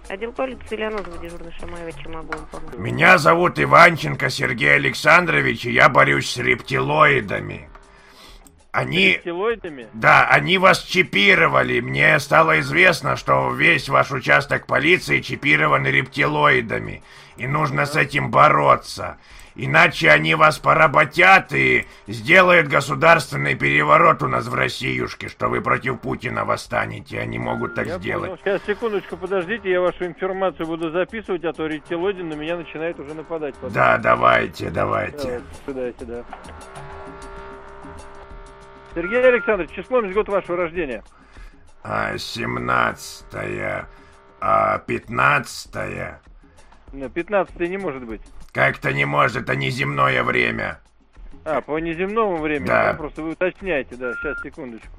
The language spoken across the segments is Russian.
Отдел полиции Леонозова, дежурный Шамаева, чем могу вам помочь? Меня зовут Иванченко Сергей Александрович, и я борюсь с рептилоидами. Они... Рептилоидами? Да, они вас чипировали. Мне стало известно, что весь ваш участок полиции чипирован рептилоидами. И нужно с этим бороться. Иначе они вас поработят и сделают государственный переворот у нас в Россиюшке, что вы против Путина восстанете. Они могут так сделать. Понял. Сейчас, секундочку, подождите, я вашу информацию буду записывать, а то рептилоиды на меня начинают уже нападать. Потом. Да, давайте. Давайте, сюда. Сергей Александрович, число, год вашего рождения? 17-е, 15-е. 15-е не может быть. Как-то не может, это неземное время. По неземному времени? Да. Просто вы уточняете, да, сейчас, секундочку.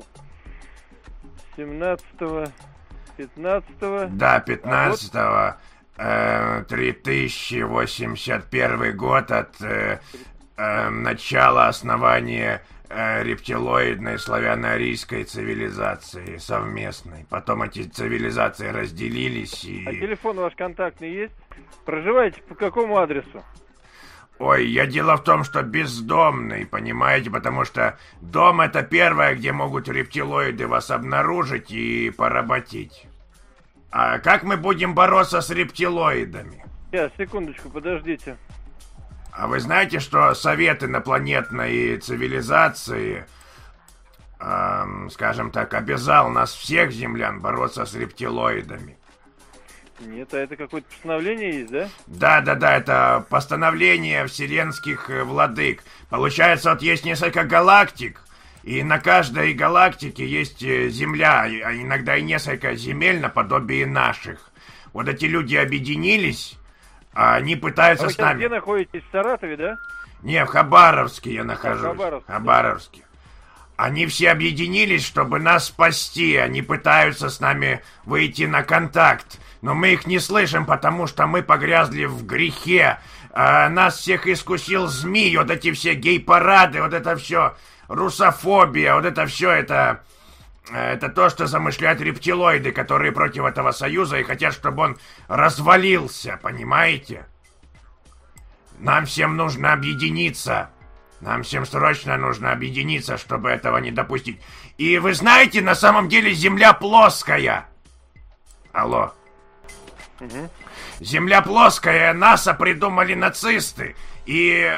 17-го, 15-го. Да, 15-го. 3081 год от начала основания рептилоидной славяно-арийской цивилизации совместной. Потом эти цивилизации разделились и... А телефон ваш контактный есть? Проживаете по какому адресу? Ой, дело в том, что бездомный, понимаете, потому что дом — это первое, где могут рептилоиды вас обнаружить и поработить. А как мы будем бороться с рептилоидами? Сейчас, секундочку, подождите. А вы знаете, что Совет инопланетной цивилизации, скажем так, обязал нас всех землян бороться с рептилоидами? Нет, а это какое-то постановление есть, да? Да, это постановление вселенских владык. Получается, вот есть несколько галактик, и на каждой галактике есть Земля, а иногда и несколько земель наподобие наших. Вот эти люди объединились, а они пытаются вы с нами... где находитесь? В Саратове, да? Не, в Хабаровске я нахожусь. Хабаровске. Они все объединились, чтобы нас спасти. Они пытаются с нами выйти на контакт. Но мы их не слышим, потому что мы погрязли в грехе. Нас всех искусил змей. Вот эти все гей-парады, вот это все русофобия, вот это все это то, что замышляют рептилоиды, которые против этого союза и хотят, чтобы он развалился, понимаете? Нам всем нужно объединиться. Нам всем срочно нужно объединиться, чтобы этого не допустить. И вы знаете, на самом деле Земля плоская. Алло. Угу. Земля плоская, НАСА придумали нацисты. И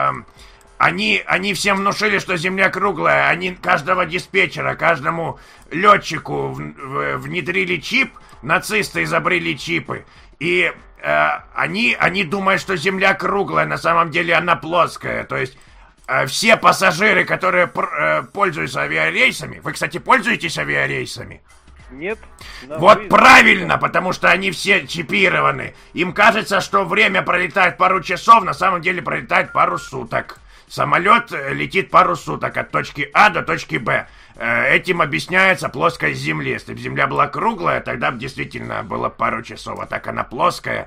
они всем внушили, что Земля круглая. Они каждого диспетчера, каждому летчику внедрили чип. Нацисты изобрели чипы. И они думают, что Земля круглая. На самом деле она плоская. То есть все пассажиры, которые пользуются авиарейсами... Вы, кстати, пользуетесь авиарейсами? Нет. Вот правильно, потому что они все чипированы. Им кажется, что время пролетает пару часов, на самом деле пролетает пару суток. Самолет летит пару суток от точки А до точки Б. Этим объясняется плоскость Земли. Если бы Земля была круглая, тогда бы действительно было пару часов. А так она плоская.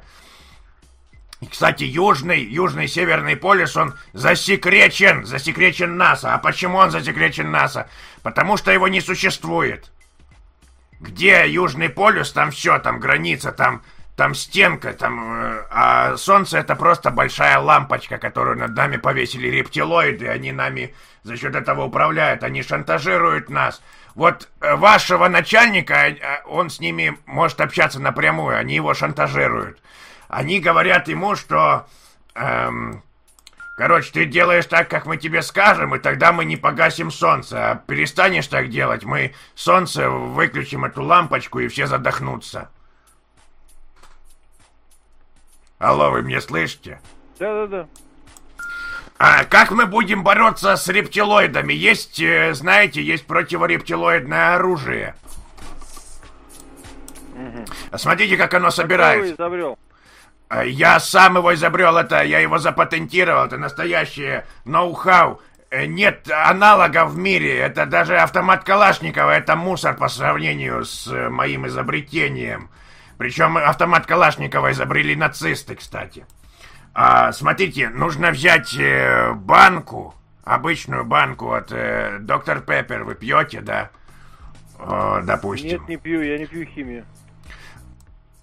И, кстати, южный северный полюс, он засекречен НАСА. А почему он засекречен НАСА? Потому что его не существует. Где Южный полюс, там все, там граница, там стенка, а Солнце — это просто большая лампочка, которую над нами повесили рептилоиды, они нами за счет этого управляют, они шантажируют нас. Вот вашего начальника, он с ними может общаться напрямую, они его шантажируют. Они говорят ему, что... Короче, ты делаешь так, как мы тебе скажем, и тогда мы не погасим солнце. А перестанешь так делать, мы солнце выключим эту лампочку, и все задохнутся. Алло, вы меня слышите? Да. А как мы будем бороться с рептилоидами? Есть, знаете, есть противорептилоидное оружие. Угу. Смотрите, как оно собирается. Кто его изобрел? Я сам его изобрел, я его запатентировал, это настоящее ноу-хау. Нет аналогов в мире, это даже автомат Калашникова, это мусор по сравнению с моим изобретением. Причем автомат Калашникова изобрели нацисты, кстати. Смотрите, нужно взять банку, обычную банку от Доктор Пеппер, вы пьете, да? Допустим. Нет, не пью, я не пью химию.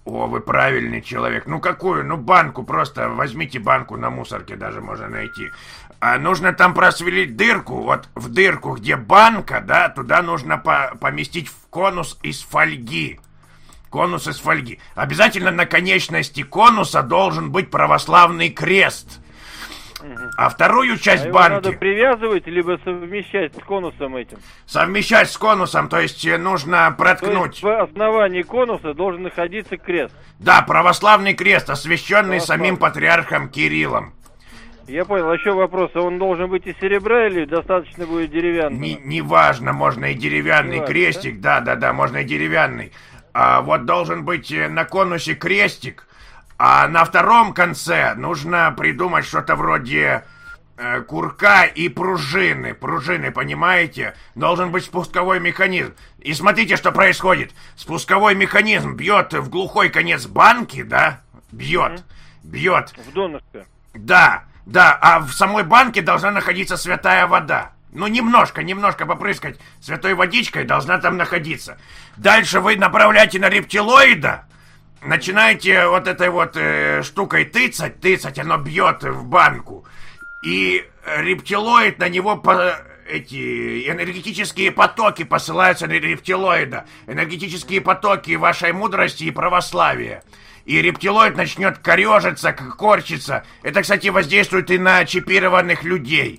О, вы правильный человек. Ну какую? Ну банку просто. Возьмите банку на мусорке, даже можно найти. А нужно там просверлить дырку. Вот в дырку, где банка, да, туда нужно поместить в конус из фольги. Конус из фольги. Обязательно на конечности конуса должен быть православный крест. А вторую часть его банки... надо привязывать, либо совмещать с конусом этим? Совмещать с конусом, то есть нужно проткнуть... То есть в основании конуса должен находиться крест? Да, православный крест, освященный самим патриархом Кириллом. Я понял. А еще вопрос, он должен быть из серебра или достаточно будет деревянного? Неважно, можно и деревянный крестик, да, можно и деревянный. А вот должен быть на конусе крестик, а на втором конце нужно придумать что-то вроде курка и пружины. Пружины, понимаете? Должен быть спусковой механизм. И смотрите, что происходит. Спусковой механизм бьет в глухой конец банки, да? Бьет. В донышко. Да, а в самой банке должна находиться святая вода. Ну, немножко попрыскать святой водичкой должна там находиться. Дальше вы направляете на рептилоида, начинаете вот этой вот штукой тыцать, оно бьет в банку. И рептилоид на него эти энергетические потоки посылаются на рептилоида. Энергетические потоки вашей мудрости и православия. И рептилоид начнет корежиться, корчиться. Это, кстати, воздействует и на чипированных людей.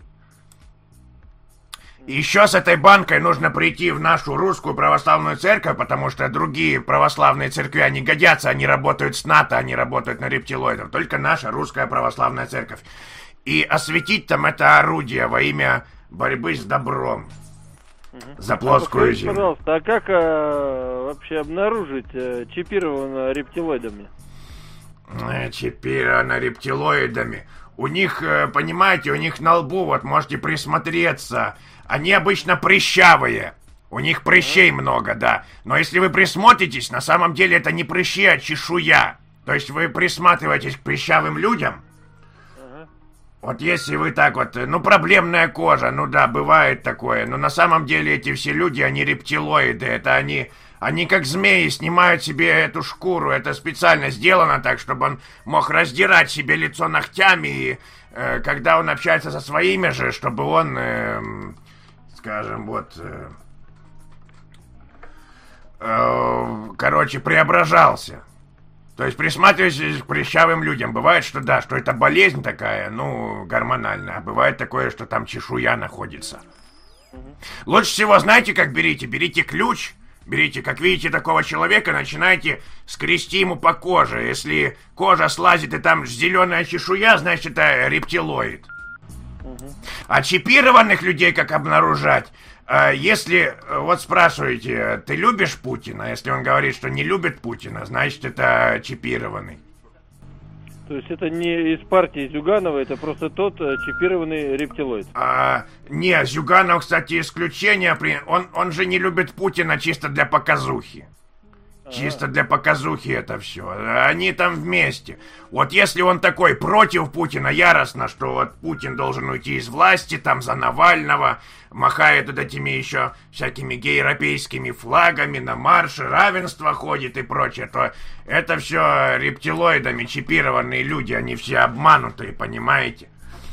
Еще с этой банкой нужно прийти в нашу русскую православную церковь, потому что другие православные церкви не годятся, они работают с НАТО, они работают на рептилоидов. Только наша русская православная церковь. И осветить там это орудие во имя борьбы с добром. За плоскую землю. Пожалуйста, а как вообще обнаружить чипированного рептилоидами? Чипировано рептилоидами. У них, понимаете, у них на лбу, вот можете присмотреться, они обычно прыщавые. У них прыщей много, да. Но если вы присмотритесь, на самом деле это не прыщи, а чешуя. То есть вы присматриваетесь к прыщавым людям. Вот если вы так вот, ну проблемная кожа, ну да, бывает такое. Но на самом деле эти все люди, они рептилоиды. Это они как змеи снимают себе эту шкуру. Это специально сделано так, чтобы он мог раздирать себе лицо ногтями. И когда он общается со своими же, чтобы он, скажем, вот... короче, преображался. То есть присматривайтесь к прыщавым людям. Бывает, что да, что это болезнь такая, ну, гормональная. А бывает такое, что там чешуя находится. Лучше всего, знаете, как берите? Берите ключ, берите, как видите, такого человека, начинайте скрести ему по коже. Если кожа слазит и там зеленая чешуя, значит, это рептилоид. А чипированных людей как обнаружать? Если, вот спрашиваете, ты любишь Путина? Если он говорит, что не любит Путина, значит, это чипированный. То есть это не из партии Зюганова, это просто тот чипированный рептилоид? Не, Зюганов, кстати, исключение. Он же не любит Путина чисто для показухи. Чисто для показухи это все. Они там вместе. Вот если он такой против Путина яростно, что вот Путин должен уйти из власти, там за Навального, махает вот этими еще всякими гейропейскими флагами, на марше равенства ходит и прочее, то это все рептилоидами чипированные люди, они все обманутые, понимаете?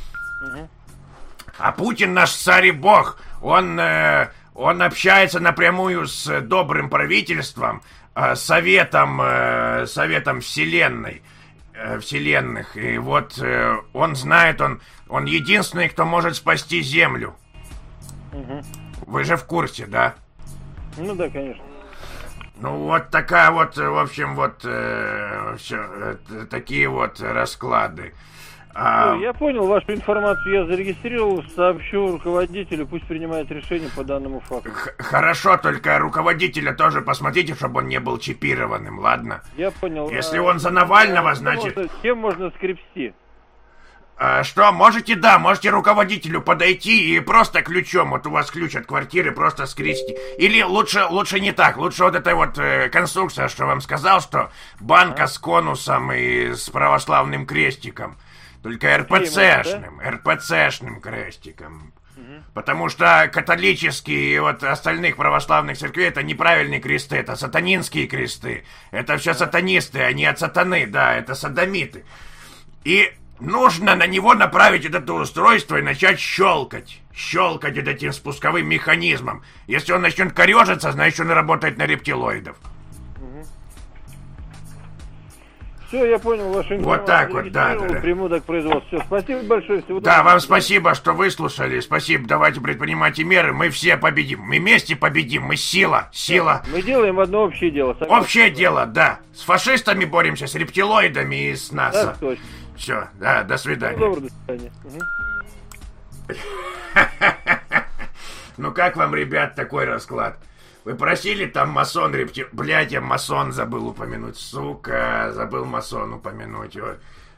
А Путин наш царь и бог, он общается напрямую с добрым правительством, советом вселенных. И вот он знает, он единственный, кто может спасти Землю. Вы же в курсе, да? Ну да, конечно. Ну вот такая вот, в общем, вот все, такие вот расклады. Я понял вашу информацию, я зарегистрировал, сообщу руководителю, пусть принимает решение по данному факту. Хорошо, только руководителя тоже посмотрите, чтобы он не был чипированным, ладно? Я понял. Если он за Навального, значит... Чем можно скрепсти? Что, можете руководителю подойти и просто ключом, вот у вас ключ от квартиры, просто скрести. Или лучше не так, лучше вот эта вот конструкция, что вам сказал, что банка с конусом и с православным крестиком. Только РПЦшным крестиком. Потому что католические и вот остальных православных церквей это неправильные кресты, это сатанинские кресты. Это все сатанисты, они от сатаны, да, это содомиты. И нужно на него направить вот это устройство и начать щелкать. Щелкать вот этим спусковым механизмом. Если он начнет корежиться, значит он работает на рептилоидов. Все, я понял вашу информацию. Вот так вот, да. Приму к производству. Все, спасибо большое. Всего да, вам спасибо, что выслушали. Спасибо, давайте предпринимайте меры. Мы все победим. Мы вместе победим. Мы сила. Мы делаем одно общее дело. Общее дело, да. С фашистами боремся, с рептилоидами и с НАСА. Да, точно. Все, да, до свидания. Добро, до свидания. Ну как вам, ребят, такой расклад? Вы просили там масон, блядь, я масон забыл упомянуть. Сука, забыл масон упомянуть.